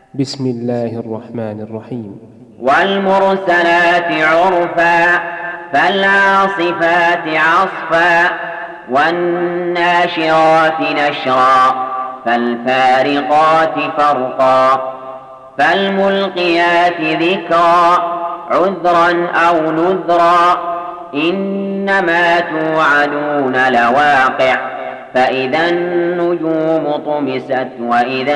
بسم الله الرحمن الرحيم. والمرسلات عرفا فالعاصفات عصفا والناشرات نشرا فالفارقات فرقا فالملقيات ذكرا عذرا أو نذرا إنما توعدون لواقع فإذا النجوم طمست وإذا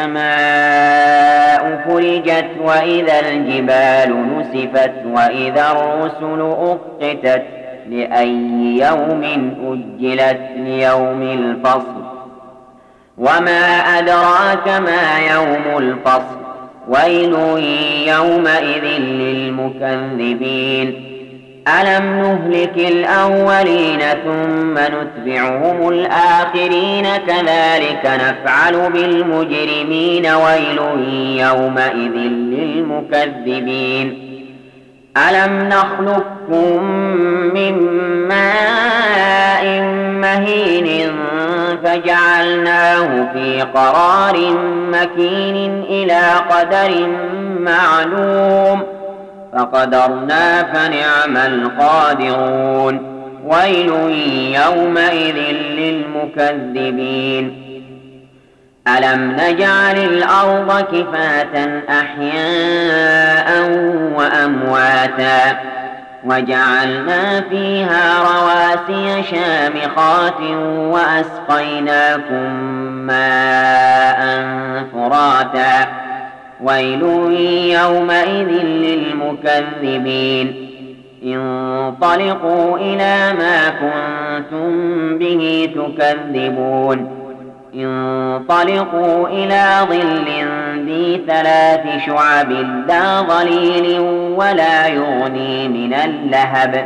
السماء فرجت وإذا الجبال نسفت وإذا الرسل أقتت لأي يوم أجلت ليوم الفصل وما أدراك ما يوم الفصل ويل يومئذ للمكذبين ألم نهلك الأولين ثم نتبعهم الآخرين كذلك نفعل بالمجرمين ويل يومئذ للمكذبين ألم نخلقكم من ماء مهين فجعلناه في قرار مكين إلى قدر معلوم فقدرنا فنعم القادرون ويل يومئذ للمكذبين ألم نجعل الأرض كفاة أحياء وأمواتا وجعلنا فيها رواسي شامخات وأسقيناكم ماء فراتا ويل يومئذ للمكذبين انطلقوا إلى ما كنتم به تكذبون انطلقوا إلى ظل ذي 3 شعب لا ظليل ولا يغني من اللهب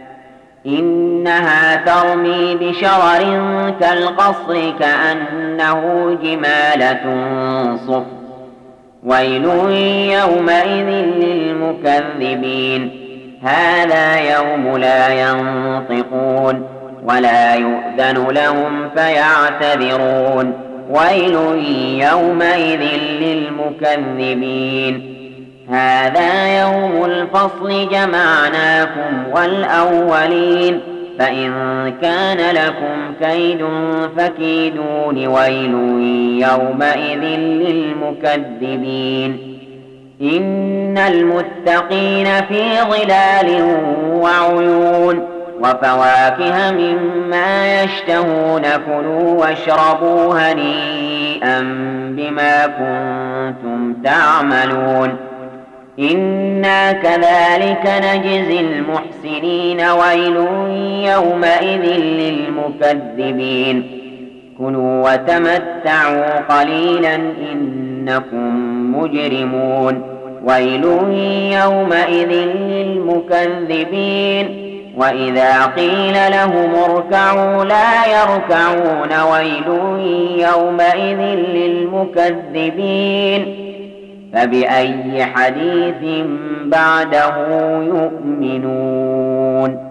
إنها ترمي بشرر كالقصر كأنه جمالة صفر ويل يومئذ للمكذبين هذا يوم لا ينطقون ولا يؤذن لهم فيعتذرون ويل يومئذ للمكذبين هذا يوم الفصل جمعناكم والأولين فإن كان لكم كيد فكيدون ويل يومئذ للمكذبين إن المتقين في ظلال وعيون وفواكه مما يشتهون كلوا واشربوا هنيئا بما كنتم تعملون إنا كذلك نجزي المحسنين ويل يومئذ للمكذبين كلوا وتمتعوا قليلا إنكم مجرمون ويل يومئذ للمكذبين وإذا قيل لهم اركعوا لا يركعون ويل يومئذ للمكذبين فبأي حديث بعده يؤمنون.